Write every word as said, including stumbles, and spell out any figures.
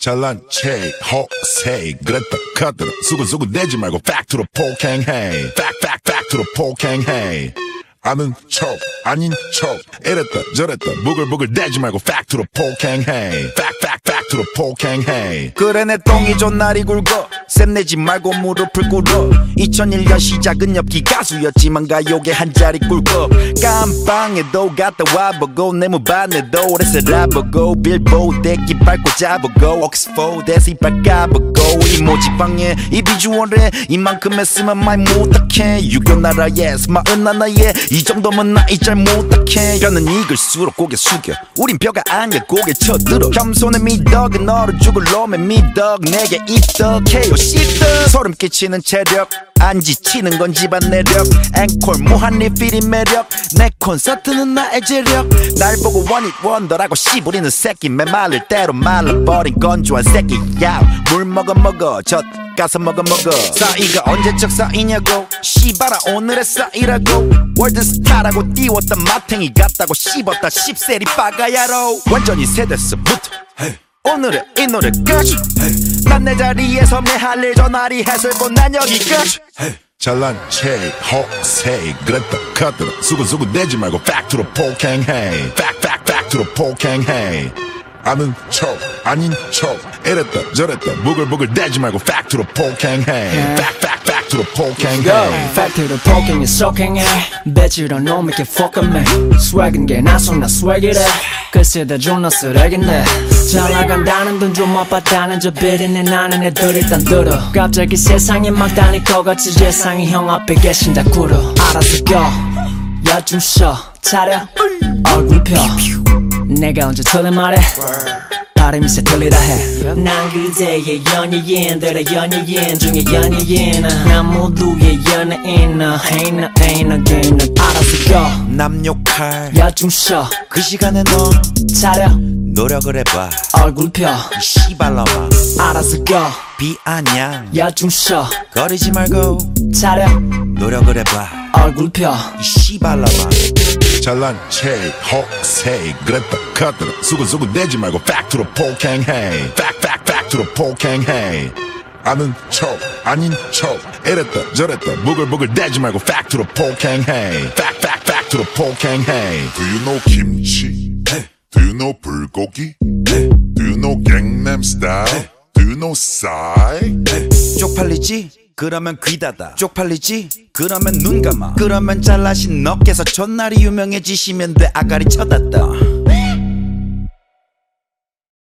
잘난 체 허세 그랬다 카더라 수근수근 대지 말고 팩트로 폭행해 팩 팩 팩트로 폭행해 아는 척 아닌 척 이랬다 저랬다 부글부글 대지 말고 팩트로 폭행해 팩 팩 팩트로 폭행해 그래 내 똥이 존나리 굵어 샘내지 말고 무릎을 꿇어 이천일 년 시작은 엽기 가수였지만 가요계 한 자리 꿀꺽 깜빵에도 갔다 와보고 내 무반에도 오래 살아보고 빌보드 대기 밟고 잡고 옥스포드에서 이빨 까보고 이 모지방에 이 비주얼에 이만큼 했으면 많이 못하게 유교 나라에서 마흔 하나에 이 정도면 나이 잘 못하게 뼈는 익을수록 고개 숙여 우린 뼈가 아니야 고개 쳐들어 겸손의 미덕은 너를 죽을 놈의 미덕 내게 입덕해요 씨덕 소름 끼치는 체력 안 지치는 건 집안 내력 앵콜 무한 리필이 매력 내 콘서트는 나의 재력 날 보고 원잇 원더라고 씨부리는 새끼 메말릴 대로 말라버린 건조한 새끼야 물 먹어 먹어 젖 가서 먹어 먹어 싸이가 언제적 싸이냐고 씨발아 오늘의 싸이라고 월드스타라고 띄웠던 마탱이 같다고 씹었다 씹세리 빠가야로 완전히 세대서부터 오늘의 이 노래까지 난 내 자리에서 내 할 일 전화리 해설고 난 여기까지 잘난 체 허세 그랬다 카더라 수근수근 대지 말고 팩트로 폭행해 팩 팩 팩트로 폭행해 아는 척 아닌 척 이랬다 저랬다 부글부글 대지 말고 팩트로 폭행해 팩 팩 팩트로 폭행해 팩트로 폭행해 속행해 배치로 놈에게 fuckame swag인 게 나선 나 swag이래 글쎄 다 존나 쓰레기네 잘 나간다는 돈 좀 못받다는 저 비리네 나는 애들 일단 들어 갑자기 세상이 막 다닐 것 같이 세상이 형 앞에 계신다 굴어 알아서 껴야 좀 쉬어 차려 얼굴 펴 내가 언제 틀린 말해 발음이 새 틀리다 해 난 그대의 연예인들의 연예인 중에 연예인 난 모두의 연예인 Ain't no ain't no game 난 알아서 껴 남 욕할 야 좀 쉬어 그 시간에 너 차려 노력을 해봐 얼굴 펴 이 씨발놈아 알아서 껴 비아냥 야 좀 쉬어 거리지 말고 차려 노력을 해봐 얼굴 펴 이 씨발놈아 잘난 체 허세 그랬다 카더라 수근수근 대지 말고 팩트로 폭행해 팩 팩 팩트로 폭행해 아는 척 아닌 척 이랬다 저랬다 부글부글 대지 말고 팩트로 폭행해 팩 팩 팩트로 폭행해 Do you know 김치? Do you know 불고기? Do you know Gangnam Style? Do you know 싸이? 쪽팔리지? 그러면 귀 닫아 쪽팔리지? 그러면 눈 감아 그러면 잘나신 너께서 전날이 유명해지시면 돼 아가리 쳐놨다